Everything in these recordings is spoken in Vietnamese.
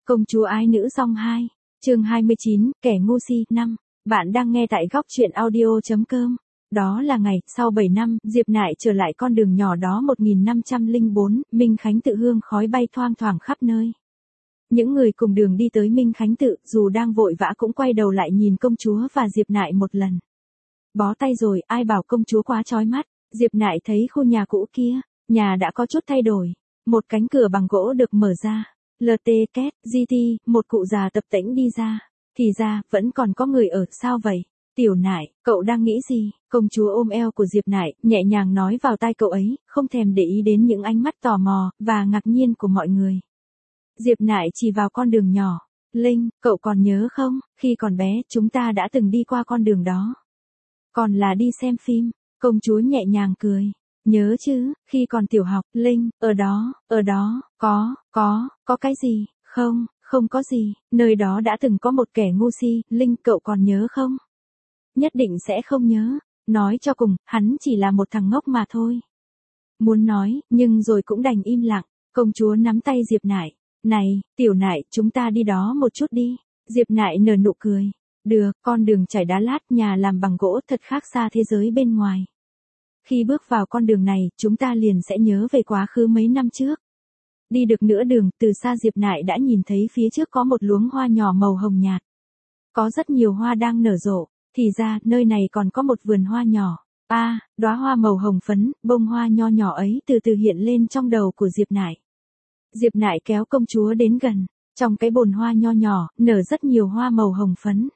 Công chúa ái nữ song 2, chương 29, kẻ ngu si 5. Bạn đang nghe tại góc truyện audio.com. Đó là ngày, sau 7 năm, Diệp Nại trở lại con đường nhỏ đó 1504, Minh Khánh Tự hương khói bay thoang thoảng khắp nơi. Những người cùng đường đi tới Minh Khánh Tự, dù đang vội vã cũng quay đầu lại nhìn công chúa và Diệp Nại một lần. Bó tay rồi, ai bảo công chúa quá chói mắt. Diệp Nại thấy khu nhà cũ kia, nhà đã có chút thay đổi. Một cánh cửa bằng gỗ được mở ra. LT Két, GT, một cụ già tập tễnh đi ra. Thì ra, vẫn còn có người ở, sao vậy? Tiểu Nại, cậu đang nghĩ gì? Công chúa ôm eo của Diệp Nại, nhẹ nhàng nói vào tai cậu ấy, không thèm để ý đến những ánh mắt tò mò, và ngạc nhiên của mọi người. Diệp Nại chỉ vào con đường nhỏ. Linh, cậu còn nhớ không, khi còn bé, chúng ta đã từng đi qua con đường đó. Còn là đi xem phim, công chúa nhẹ nhàng cười. Nhớ chứ, khi còn tiểu học, Linh, ở đó, có cái gì, không có gì, nơi đó đã từng có một kẻ ngu si, Linh, cậu còn nhớ không? Nhất định sẽ không nhớ, nói cho cùng, hắn chỉ là một thằng ngốc mà thôi. Muốn nói, nhưng rồi cũng đành im lặng, công chúa nắm tay Diệp Nại, này, Tiểu Nại, chúng ta đi đó một chút đi. Diệp Nại nở nụ cười, được, con đường trải đá lát, nhà làm bằng gỗ thật khác xa thế giới bên ngoài. Khi bước vào con đường này, chúng ta liền sẽ nhớ về quá khứ mấy năm trước. Đi được nửa đường, từ xa Diệp Nại đã nhìn thấy phía trước có một luống hoa nhỏ màu hồng nhạt. Có rất nhiều hoa đang nở rộ, thì ra, nơi này còn có một vườn hoa nhỏ. Đóa hoa màu hồng phấn, bông hoa nho nhỏ ấy từ từ hiện lên trong đầu của Diệp Nại. Diệp Nại kéo công chúa đến gần, trong cái bồn hoa nho nhỏ, nở rất nhiều hoa màu hồng phấn.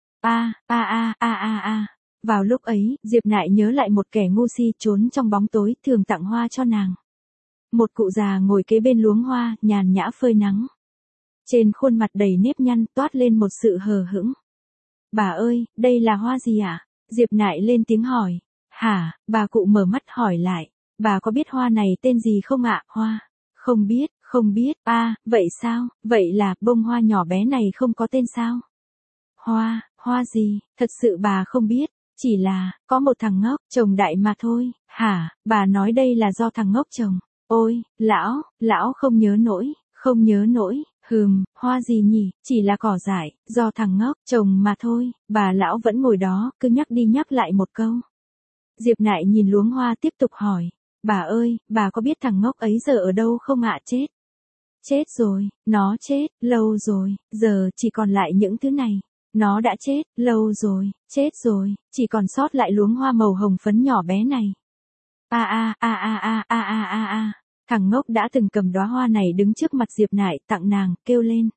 Vào lúc ấy, Diệp Nại nhớ lại một kẻ ngu si trốn trong bóng tối thường tặng hoa cho nàng. Một cụ già ngồi kế bên luống hoa, nhàn nhã phơi nắng. Trên khuôn mặt đầy nếp nhăn toát lên một sự hờ hững. Bà ơi, đây là hoa gì ạ? Diệp Nại lên tiếng hỏi. Hả, bà cụ mở mắt hỏi lại. Bà có biết hoa này tên gì không ạ? Hoa. Không biết. Vậy sao? Vậy là bông hoa nhỏ bé này không có tên sao? Hoa gì? Thật sự bà không biết. Chỉ là, có một thằng ngốc, chồng đại mà thôi. Hả, bà nói đây là do thằng ngốc chồng. Ôi, lão không nhớ nổi. Hoa gì nhỉ, chỉ là cỏ dại, do thằng ngốc, chồng mà thôi. Bà lão vẫn ngồi đó, cứ nhắc đi nhắc lại một câu. Diệp Nại nhìn luống hoa tiếp tục hỏi. Bà ơi, bà có biết thằng ngốc ấy giờ ở đâu không ạ? Chết rồi, nó chết, lâu rồi, giờ chỉ còn lại những thứ này. Nó đã chết, lâu rồi, chỉ còn sót lại luống hoa màu hồng phấn nhỏ bé này. Thằng ngốc đã từng cầm đóa hoa này đứng trước mặt Diệp Nại, tặng nàng, kêu lên.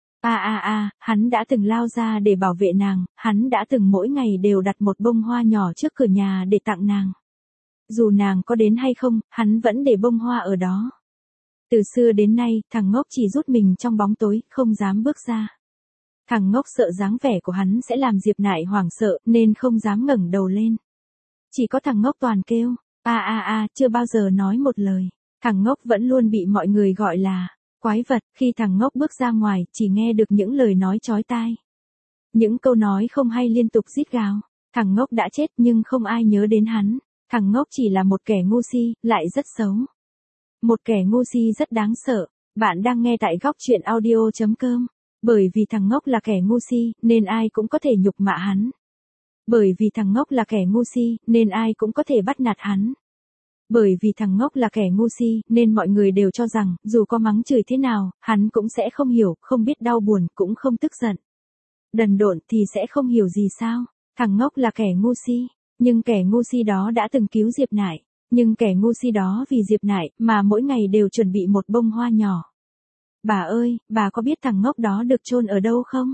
Hắn đã từng lao ra để bảo vệ nàng, hắn đã từng mỗi ngày đều đặt một bông hoa nhỏ trước cửa nhà để tặng nàng. Dù nàng có đến hay không, hắn vẫn để bông hoa ở đó. Từ xưa đến nay, thằng ngốc chỉ rút mình trong bóng tối, không dám bước ra. Thằng ngốc sợ dáng vẻ của hắn sẽ làm Diệp Nại hoảng sợ, nên không dám ngẩng đầu lên. Chỉ có thằng ngốc toàn kêu, chưa bao giờ nói một lời. Thằng ngốc vẫn luôn bị mọi người gọi là quái vật. Khi thằng ngốc bước ra ngoài, chỉ nghe được những lời nói chói tai. Những câu nói không hay liên tục rít gào. Thằng ngốc đã chết nhưng không ai nhớ đến hắn. Thằng ngốc chỉ là một kẻ ngu si, lại rất xấu. Một kẻ ngu si rất đáng sợ. Bạn đang nghe tại góc truyện audio.com. Bởi vì thằng ngốc là kẻ ngu si, nên ai cũng có thể nhục mạ hắn. Bởi vì thằng ngốc là kẻ ngu si, nên ai cũng có thể bắt nạt hắn. Bởi vì thằng ngốc là kẻ ngu si, nên mọi người đều cho rằng, dù có mắng chửi thế nào, hắn cũng sẽ không hiểu, không biết đau buồn, cũng không tức giận. Đần độn thì sẽ không hiểu gì sao? Thằng ngốc là kẻ ngu si, nhưng kẻ ngu si đó đã từng cứu Diệp Nại. Nhưng kẻ ngu si đó vì Diệp Nại, mà mỗi ngày đều chuẩn bị một bông hoa nhỏ. Bà ơi, bà có biết thằng ngốc đó được chôn ở đâu không?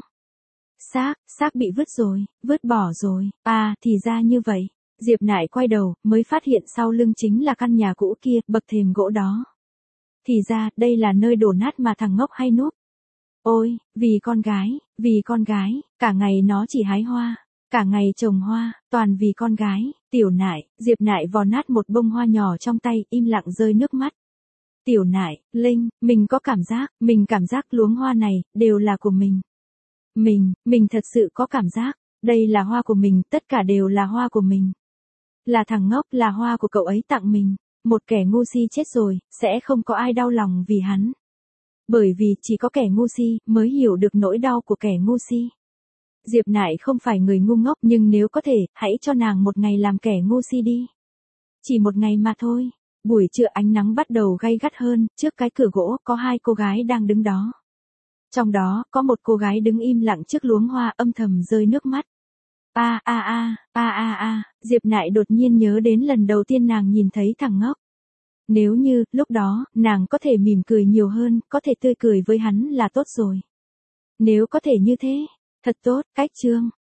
Xác bị vứt bỏ rồi. Thì ra như vậy. Diệp Nại quay đầu, mới phát hiện sau lưng chính là căn nhà cũ kia, bậc thềm gỗ đó. Thì ra, đây là nơi đổ nát mà thằng ngốc hay núp. Ôi, vì con gái, cả ngày nó chỉ hái hoa, cả ngày trồng hoa, toàn vì con gái. Tiểu Nại, Diệp Nại vò nát một bông hoa nhỏ trong tay, im lặng rơi nước mắt. Tiểu Nại, Linh, mình cảm giác luống hoa này, đều là của mình. Mình thật sự có cảm giác, đây là hoa của mình, tất cả đều là hoa của mình. Là thằng ngốc, là hoa của cậu ấy tặng mình. Một kẻ ngu si chết rồi, sẽ không có ai đau lòng vì hắn. Bởi vì chỉ có kẻ ngu si mới hiểu được nỗi đau của kẻ ngu si. Diệp Nại không phải người ngu ngốc, nhưng nếu có thể, hãy cho nàng một ngày làm kẻ ngu si đi. Chỉ một ngày mà thôi. Buổi trưa ánh nắng bắt đầu gay gắt hơn, trước cái cửa gỗ có hai cô gái đang đứng đó. Trong đó, có một cô gái đứng im lặng trước luống hoa âm thầm rơi nước mắt. Diệp Nại đột nhiên nhớ đến lần đầu tiên nàng nhìn thấy thằng ngốc. Nếu như, lúc đó, nàng có thể mỉm cười nhiều hơn, có thể tươi cười với hắn là tốt rồi. Nếu có thể như thế, thật tốt, cách chương.